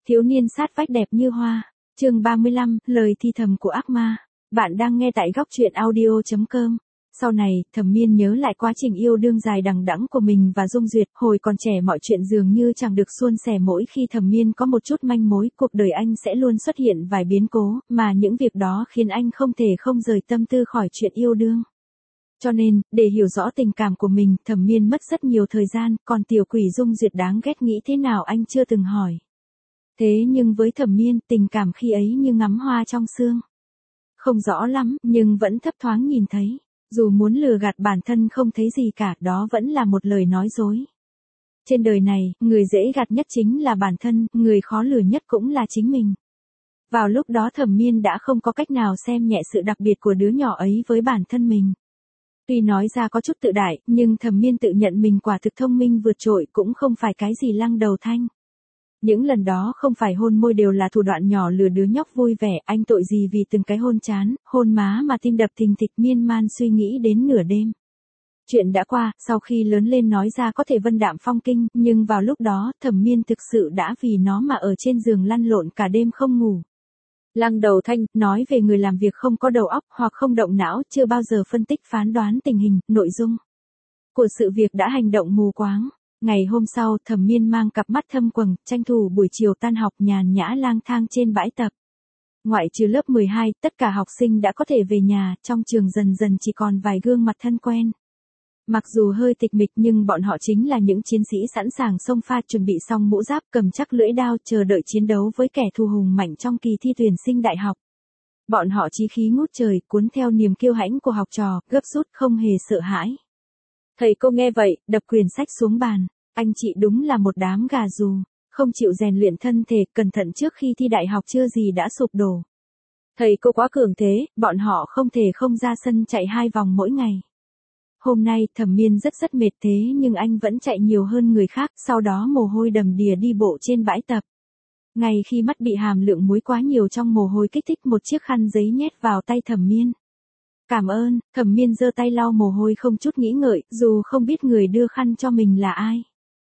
Thiếu niên sát vách đẹp như hoa. Chương 35, lời thi thầm của ác ma. Bạn đang nghe tại góc truyện audio.com. Sau này, Thẩm Miên nhớ lại quá trình yêu đương dài đằng đẵng của mình và Dung Duyệt, hồi còn trẻ mọi chuyện dường như chẳng được suôn sẻ, mỗi khi Thẩm Miên có một chút manh mối, cuộc đời anh sẽ luôn xuất hiện vài biến cố, mà những việc đó khiến anh không thể không rời tâm tư khỏi chuyện yêu đương. Cho nên, để hiểu rõ tình cảm của mình, Thẩm Miên mất rất nhiều thời gian, còn tiểu quỷ Dung Duyệt đáng ghét nghĩ thế nào anh chưa từng hỏi. Thế nhưng với Thẩm Miên, tình cảm khi ấy như ngắm hoa trong sương. Không rõ lắm, nhưng vẫn thấp thoáng nhìn thấy. Dù muốn lừa gạt bản thân không thấy gì cả, đó vẫn là một lời nói dối. Trên đời này, người dễ gạt nhất chính là bản thân, người khó lừa nhất cũng là chính mình. Vào lúc đó Thẩm Miên đã không có cách nào xem nhẹ sự đặc biệt của đứa nhỏ ấy với bản thân mình. Tuy nói ra có chút tự đại, nhưng Thẩm Miên tự nhận mình quả thực thông minh vượt trội, cũng không phải cái gì lăng đầu thanh. Những lần đó không phải hôn môi đều là thủ đoạn nhỏ lừa đứa nhóc vui vẻ, anh tội gì vì từng cái hôn chán, hôn má mà tim đập thình thịch miên man suy nghĩ đến nửa đêm. Chuyện đã qua, sau khi lớn lên nói ra có thể vân đạm phong kinh, nhưng vào lúc đó, Thẩm Miên thực sự đã vì nó mà ở trên giường lăn lộn cả đêm không ngủ. Lăng đầu thanh, nói về người làm việc không có đầu óc hoặc không động não, chưa bao giờ phân tích phán đoán tình hình, nội dung của sự việc đã hành động mù quáng. Ngày hôm sau, Thẩm Miên mang cặp mắt thâm quầng, tranh thủ buổi chiều tan học nhàn nhã lang thang trên bãi tập. Ngoại trừ lớp 12, tất cả học sinh đã có thể về nhà, trong trường dần dần chỉ còn vài gương mặt thân quen. Mặc dù hơi tịch mịch nhưng bọn họ chính là những chiến sĩ sẵn sàng xông pha, chuẩn bị xong mũ giáp, cầm chắc lưỡi đao, chờ đợi chiến đấu với kẻ thù hùng mạnh trong kỳ thi tuyển sinh đại học. Bọn họ chí khí ngút trời, cuốn theo niềm kiêu hãnh của học trò, gấp rút không hề sợ hãi. Thầy cô nghe vậy, đập quyển sách xuống bàn. Anh chị đúng là một đám gà rù, không chịu rèn luyện thân thể, cẩn thận trước khi thi đại học chưa gì đã sụp đổ. Thầy cô quá cường thế, bọn họ không thể không ra sân chạy 2 vòng mỗi ngày. Hôm nay Thẩm Miên rất mệt, thế nhưng anh vẫn chạy nhiều hơn người khác, sau đó mồ hôi đầm đìa đi bộ trên bãi tập. Ngay khi mắt bị hàm lượng muối quá nhiều trong mồ hôi kích thích, một chiếc khăn giấy nhét vào tay Thẩm Miên. Cảm ơn, Thẩm Miên giơ tay lau mồ hôi không chút nghĩ ngợi, dù không biết người đưa khăn cho mình là ai.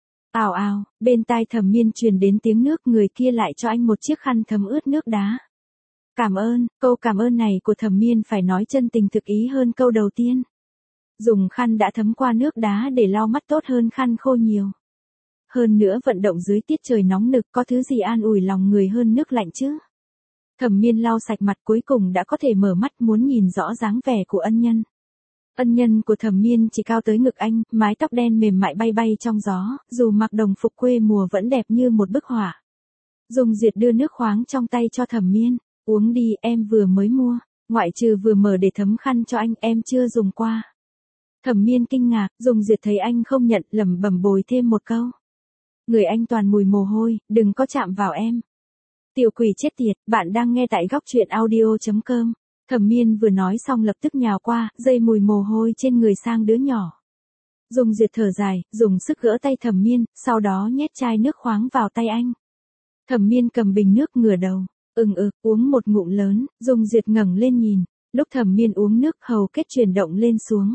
Ào ào, bên tai Thẩm Miên truyền đến tiếng nước, người kia lại cho anh một chiếc khăn thấm ướt nước đá. Cảm ơn, câu cảm ơn này của Thẩm Miên phải nói chân tình thực ý hơn câu đầu tiên. Dùng khăn đã thấm qua nước đá để lau mắt tốt hơn khăn khô nhiều. Hơn nữa vận động dưới tiết trời nóng nực, có thứ gì an ủi lòng người hơn nước lạnh chứ. Thẩm Miên lau sạch mặt, cuối cùng đã có thể mở mắt, muốn nhìn rõ dáng vẻ của ân nhân. Ân nhân của Thẩm Miên chỉ cao tới ngực anh, mái tóc đen mềm mại bay bay trong gió, dù mặc đồng phục quê mùa vẫn đẹp như một bức họa. Dung Duyệt đưa nước khoáng trong tay cho Thẩm Miên, uống đi, em vừa mới mua, ngoại trừ vừa mở để thấm khăn cho anh, em chưa dùng qua. Thẩm Miên kinh ngạc, Dung Duyệt thấy anh không nhận, lẩm bẩm bồi thêm một câu. Người anh toàn mùi mồ hôi, đừng có chạm vào em. Tiểu quỷ chết tiệt, bạn đang nghe tại góc truyện audio.com. Thẩm Miên vừa nói xong lập tức nhào qua, dây mùi mồ hôi trên người sang đứa nhỏ. Dung Duyệt thở dài, dùng sức gỡ tay Thẩm Miên, sau đó nhét chai nước khoáng vào tay anh. Thẩm Miên cầm bình nước ngửa đầu, uống một ngụm lớn, Dung Duyệt ngẩng lên nhìn, lúc Thẩm Miên uống nước hầu kết chuyển động lên xuống.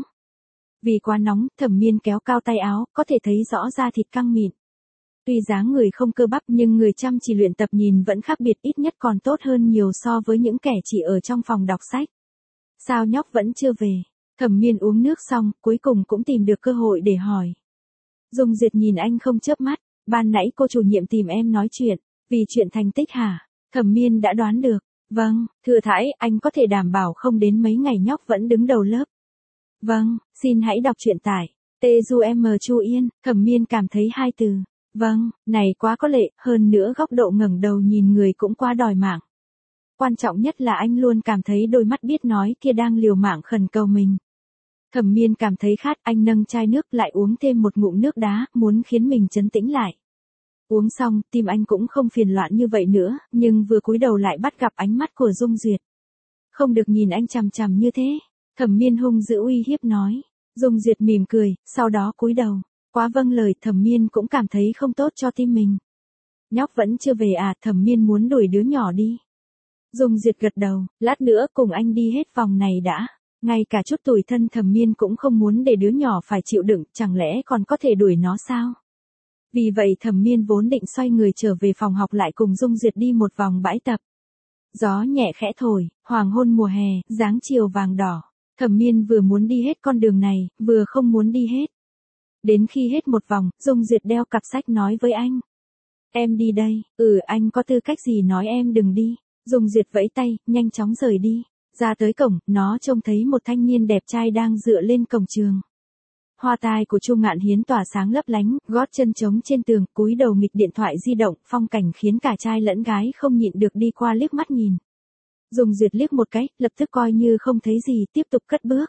Vì quá nóng, Thẩm Miên kéo cao tay áo, có thể thấy rõ da thịt căng mịn. Tuy dáng người không cơ bắp nhưng người chăm chỉ luyện tập nhìn vẫn khác biệt, ít nhất còn tốt hơn nhiều so với những kẻ chỉ ở trong phòng đọc sách. Sao nhóc vẫn chưa về? Thẩm Miên uống nước xong, cuối cùng cũng tìm được cơ hội để hỏi. Dung Duyệt nhìn anh không chớp mắt, ban nãy cô chủ nhiệm tìm em nói chuyện, vì chuyện thành tích hả? Thẩm Miên đã đoán được. Vâng, thưa thãi, anh có thể đảm bảo không đến mấy ngày nhóc vẫn đứng đầu lớp. Vâng, xin hãy đọc truyện tại T-U-M Chu Yên. Thẩm Miên cảm thấy 2 từ. Vâng, này quá có lệ, hơn nữa góc độ ngẩng đầu nhìn người cũng quá đòi mạng. Quan trọng nhất là anh luôn cảm thấy đôi mắt biết nói kia đang liều mạng khẩn cầu mình. Thẩm Miên cảm thấy khát, anh nâng chai nước lại uống thêm một ngụm nước đá, muốn khiến mình trấn tĩnh lại. Uống xong, tim anh cũng không phiền loạn như vậy nữa, nhưng vừa cúi đầu lại bắt gặp ánh mắt của Dung Duyệt. Không được nhìn anh chằm chằm như thế. Thẩm Miên hung dữ uy hiếp nói. Dung Duyệt mỉm cười, sau đó cúi đầu. Quá vâng lời, Thẩm Miên cũng cảm thấy không tốt cho tim mình. Nhóc vẫn chưa về à? Thẩm Miên muốn đuổi đứa nhỏ đi. Dung Duyệt gật đầu, lát nữa cùng anh đi hết vòng này đã. Ngay cả chút tủi thân Thẩm Miên cũng không muốn để đứa nhỏ phải chịu đựng, chẳng lẽ còn có thể đuổi nó sao? Vì vậy Thẩm Miên vốn định xoay người trở về phòng học lại cùng Dung Duyệt đi một vòng bãi tập. Gió nhẹ khẽ thổi, hoàng hôn mùa hè, dáng chiều vàng đỏ. Thẩm Miên vừa muốn đi hết con đường này, vừa không muốn đi hết. Đến khi hết một vòng, Dung Duyệt đeo cặp sách nói với anh. Em đi đây, anh có tư cách gì nói em đừng đi. Dung Duyệt vẫy tay, nhanh chóng rời đi. Ra tới cổng, nó trông thấy một thanh niên đẹp trai đang dựa lên cổng trường. Hoa tai của Chu Ngạn Hiến tỏa sáng lấp lánh, gót chân trống trên tường, cúi đầu nghịch điện thoại di động, phong cảnh khiến cả trai lẫn gái không nhịn được đi qua liếc mắt nhìn. Dung Duyệt liếc một cái, lập tức coi như không thấy gì, tiếp tục cất bước.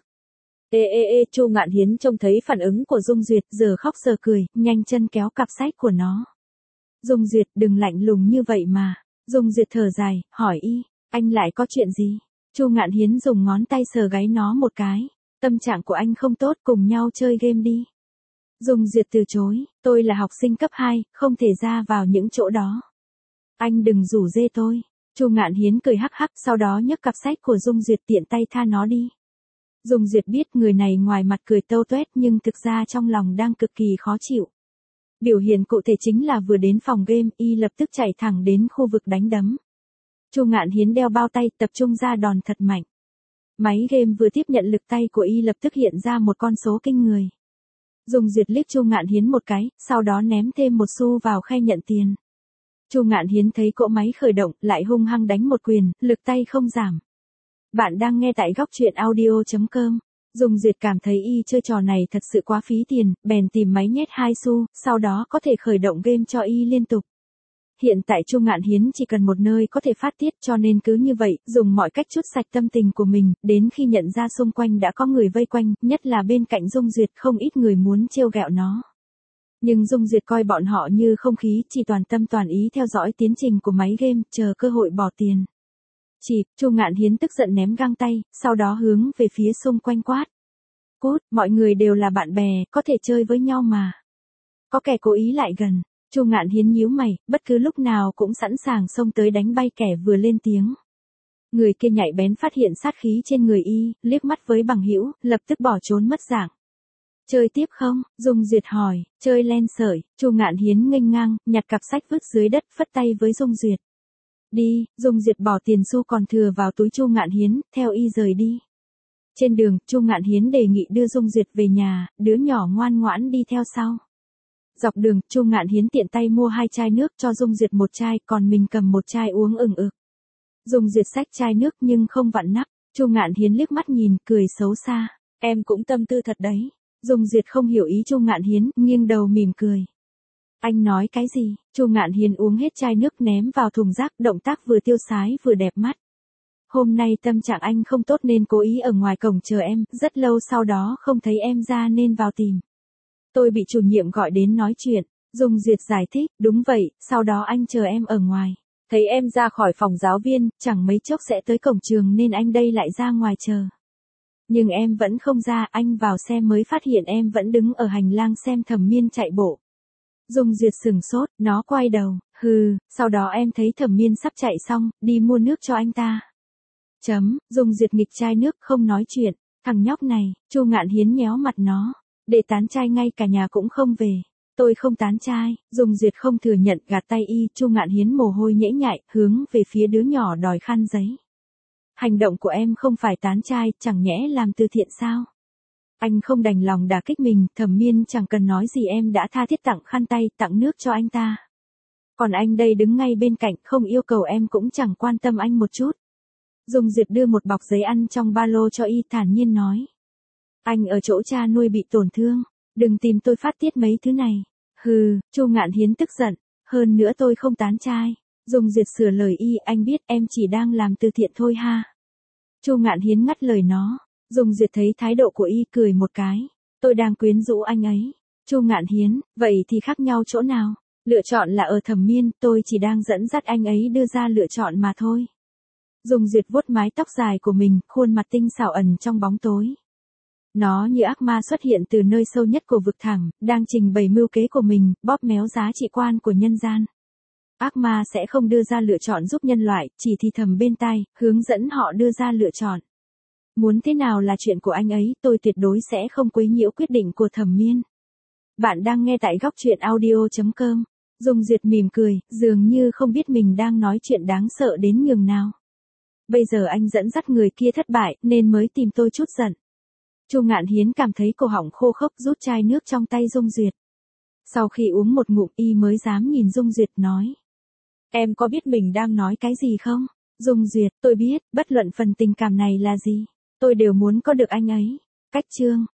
Chu Ngạn Hiến trông thấy phản ứng của Dung Duyệt, giờ khóc giờ cười, nhanh chân kéo cặp sách của nó. Dung Duyệt, đừng lạnh lùng như vậy mà. Dung Duyệt thở dài, hỏi y, anh lại có chuyện gì? Chu Ngạn Hiến dùng ngón tay sờ gáy nó một cái. Tâm trạng của anh không tốt, cùng nhau chơi game đi. Dung Duyệt từ chối, tôi là học sinh cấp 2, không thể ra vào những chỗ đó. Anh đừng rủ rê tôi. Chu Ngạn Hiến cười hắc hắc, sau đó nhấc cặp sách của Dung Duyệt tiện tay tha nó đi. Dung Duyệt biết người này ngoài mặt cười tâu tuét nhưng thực ra trong lòng đang cực kỳ khó chịu. Biểu hiện cụ thể chính là vừa đến phòng game, y lập tức chạy thẳng đến khu vực đánh đấm. Chu Ngạn Hiến đeo bao tay, tập trung ra đòn thật mạnh. Máy game vừa tiếp nhận lực tay của y lập tức hiện ra một con số kinh người. Dung Duyệt liếc Chu Ngạn Hiến một cái, sau đó ném thêm một xu vào khe nhận tiền. Chu Ngạn Hiến thấy cỗ máy khởi động, lại hung hăng đánh một quyền, lực tay không giảm. Bạn đang nghe tại góc truyện audio.com. Dung Duyệt cảm thấy y chơi trò này thật sự quá phí tiền, bèn tìm máy nhét 2 xu, sau đó có thể khởi động game cho y liên tục. Hiện tại Chu Ngạn Hiến chỉ cần một nơi có thể phát tiết, cho nên cứ như vậy, dùng mọi cách trút sạch tâm tình của mình, đến khi nhận ra xung quanh đã có người vây quanh, nhất là bên cạnh Dung Duyệt không ít người muốn trêu ghẹo nó. Nhưng Dung Duyệt coi bọn họ như không khí, chỉ toàn tâm toàn ý theo dõi tiến trình của máy game, chờ cơ hội bỏ tiền. Chu Ngạn Hiến tức giận ném găng tay, sau đó hướng về phía xung quanh quát. Cút, mọi người đều là bạn bè, có thể chơi với nhau mà. Có kẻ cố ý lại gần. Chu Ngạn Hiến nhíu mày, bất cứ lúc nào cũng sẵn sàng xông tới đánh bay kẻ vừa lên tiếng. Người kia nhạy bén phát hiện sát khí trên người y, liếc mắt với bằng hữu, lập tức bỏ trốn mất dạng. Chơi tiếp không? Dung Duyệt hỏi. Chơi len sợi. Chu Ngạn Hiến nghênh ngang, nhặt cặp sách vứt dưới đất, phất tay với Dung Duyệt. Đi. Dung Duyệt bỏ tiền xu còn thừa vào túi Chu Ngạn Hiến, theo y rời đi. Trên đường, Chu Ngạn Hiến đề nghị đưa Dung Duyệt về nhà, đứa nhỏ ngoan ngoãn đi theo sau. Dọc đường, Chu Ngạn Hiến tiện tay mua 2 chai nước cho Dung Duyệt một chai, còn mình cầm một chai uống ừng ực. Dung Duyệt xách chai nước nhưng không vặn nắp. Chu Ngạn Hiến liếc mắt nhìn, cười xấu xa. Em cũng tâm tư thật đấy. Dung Duyệt không hiểu ý Chu Ngạn Hiến, nghiêng đầu mỉm cười. Anh nói cái gì? Chu Ngạn Hiến uống hết chai nước ném vào thùng rác, động tác vừa tiêu sái vừa đẹp mắt. Hôm nay tâm trạng anh không tốt nên cố ý ở ngoài cổng chờ em, rất lâu sau đó không thấy em ra nên vào tìm. Tôi bị chủ nhiệm gọi đến nói chuyện. Dung Duyệt giải thích, đúng vậy, sau đó anh chờ em ở ngoài. Thấy em ra khỏi phòng giáo viên, chẳng mấy chốc sẽ tới cổng trường nên anh đây lại ra ngoài chờ. Nhưng em vẫn không ra, anh vào xe mới phát hiện em vẫn đứng ở hành lang xem Thẩm Miên chạy bộ. Dung Duyệt sừng sốt, nó quay đầu, sau đó em thấy Thẩm Miên sắp chạy xong, đi mua nước cho anh ta. Dung Duyệt nghịch chai nước không nói chuyện, thằng nhóc này, Chu Ngạn Hiến nhéo mặt nó. Để tán trai ngay cả nhà cũng không về. Tôi không tán trai. Dung Duyệt không thừa nhận, gạt tay y. Chu Ngạn Hiến mồ hôi nhễ nhại, hướng về phía đứa nhỏ đòi khăn giấy. Hành động của em không phải tán trai, chẳng nhẽ làm từ thiện sao? Anh không đành lòng đả kích mình, Thẩm Miên chẳng cần nói gì em đã tha thiết tặng khăn tay, tặng nước cho anh ta. Còn anh đây đứng ngay bên cạnh, không yêu cầu em cũng chẳng quan tâm anh một chút. Dung Duyệt đưa một bọc giấy ăn trong ba lô cho y, thản nhiên nói. Anh ở chỗ cha nuôi bị tổn thương, đừng tìm tôi phát tiết mấy thứ này. Chu Ngạn Hiến tức giận, hơn nữa tôi không tán trai. Dung Duyệt sửa lời y, anh biết em chỉ đang làm từ thiện thôi ha. Chu Ngạn Hiến ngắt lời nó. Dung Duyệt thấy thái độ của y, cười một cái. Tôi đang quyến rũ anh ấy. Chu Ngạn Hiến, vậy thì khác nhau chỗ nào? Lựa chọn là ở Thẩm Miên, tôi chỉ đang dẫn dắt anh ấy đưa ra lựa chọn mà thôi. Dung Duyệt vuốt mái tóc dài của mình, khuôn mặt tinh xảo ẩn trong bóng tối. Nó như ác ma xuất hiện từ nơi sâu nhất của vực thẳm, đang trình bày mưu kế của mình, bóp méo giá trị quan của nhân gian. Ác ma sẽ không đưa ra lựa chọn giúp nhân loại, chỉ thì thầm bên tai, hướng dẫn họ đưa ra lựa chọn. Muốn thế nào là chuyện của anh ấy, tôi tuyệt đối sẽ không quấy nhiễu quyết định của Thẩm Miên. Bạn đang nghe tại góc truyện audio.com. Dung Duyệt mỉm cười, dường như không biết mình đang nói chuyện đáng sợ đến nhường nào. Bây giờ anh dẫn dắt người kia thất bại, nên mới tìm tôi chút giận. Chu Ngạn Hiến cảm thấy cổ họng khô khốc, rút chai nước trong tay Dung Duyệt. Sau khi uống một ngụm y mới dám nhìn Dung Duyệt nói. Em có biết mình đang nói cái gì không? Dung Duyệt, tôi biết, bất luận phần tình cảm này là gì, tôi đều muốn có được anh ấy. Cách chương